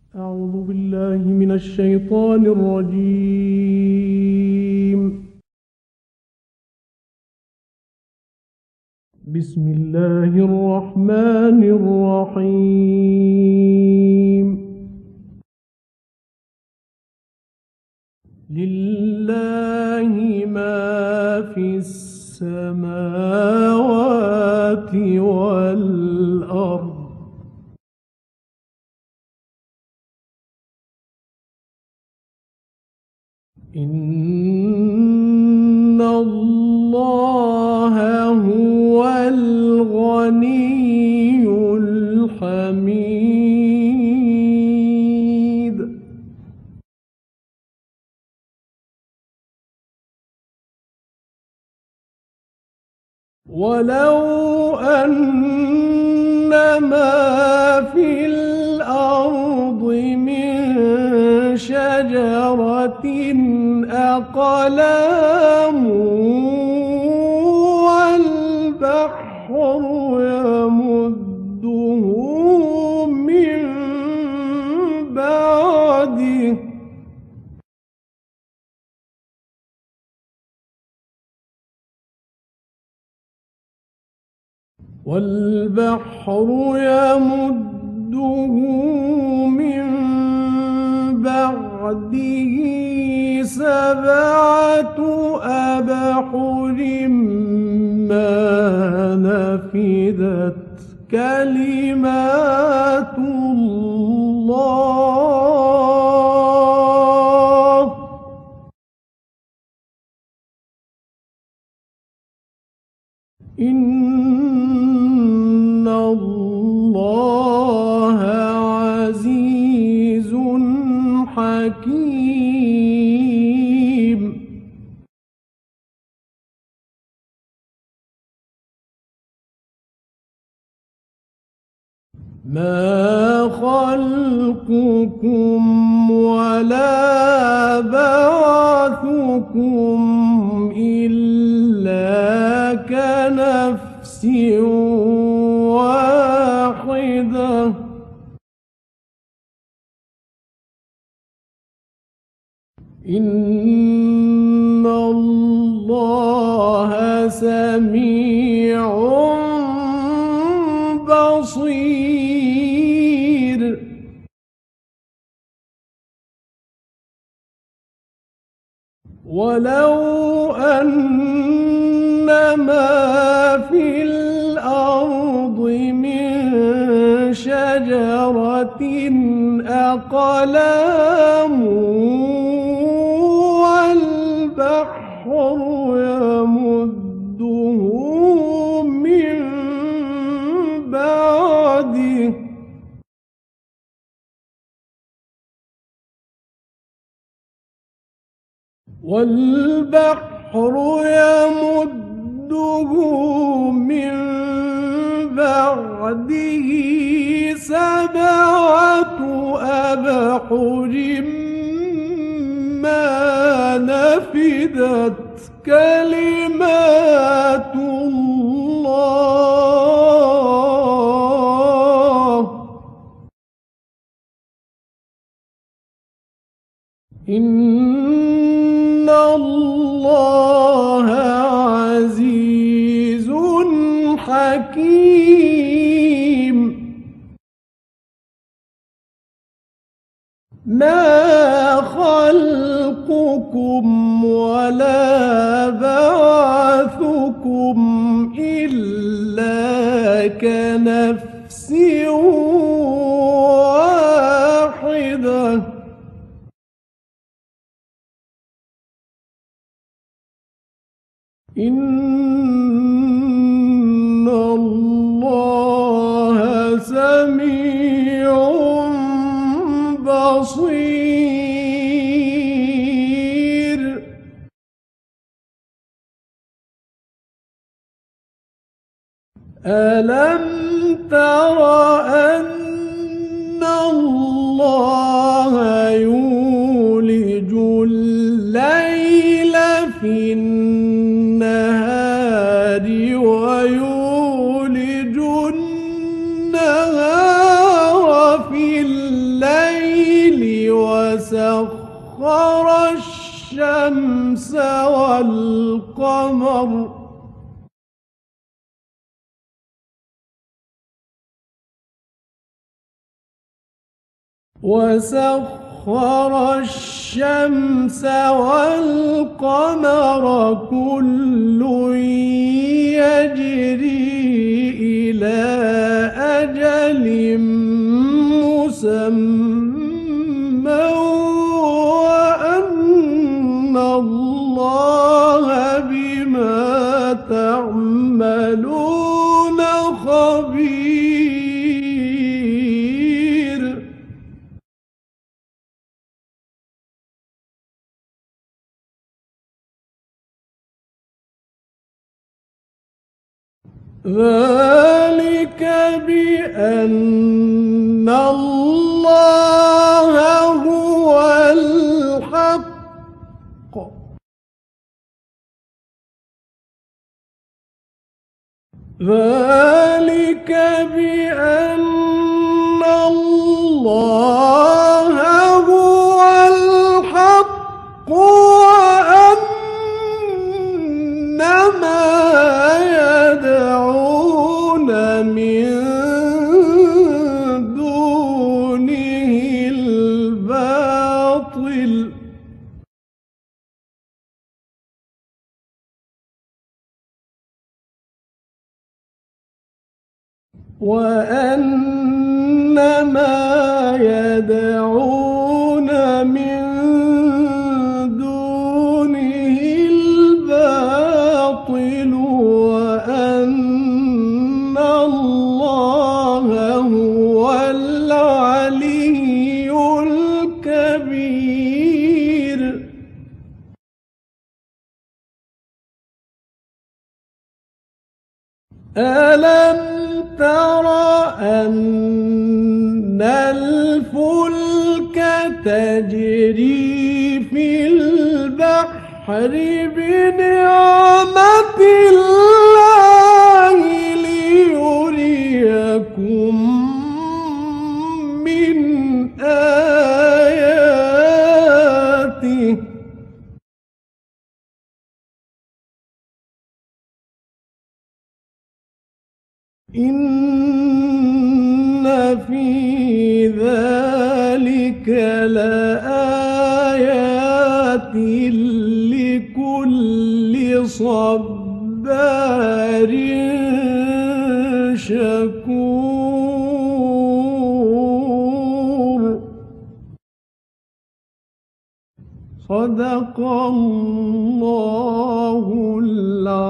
أعوذ بالله من الشيطان الرجيم. بسم الله الرحمن الرحيم. لله ما في السماوات والأرض. إن الله هو الغني الحميد. ولو أن ما في الأرض من شجرة أقلام والبحر يمده من بعده سبعة أبحر ما نفدت كلمات الله. إن الله عزيز حكيم. ما خلقكم ولا بعثكم إلا كنفس واحدة. إن الله سميع بصير. ولو أن ما في الأرض من شجرة أقلام والبحر يمده من بعده سبعة أبحر ما نفدت كلمات الله. إن الله عزيز حكيم. ما خلقكم ولا بعثكم إلا كنفس واحدة. إن الله سميع بصير. ألم تر أن الله يولج الليل في النهار ويولج النهار في الليل وسخر الشمس والقمر كل يجري إلى أجل مسمى وأن الله بما تعملون خبير. ذلك بأن الله هو الحق ذلك بأن الله هو الحق وأن ما يدعون من دونه الباطل وأن ما يدعون من دونه الباطل وأن الله هو العلي الكبير. ألم تر أن الفلك تجري في البحر بنعمة الله ليريكم من آياته إن في ذلك لآيات لكل صبار شكور. صدق الله العظيم.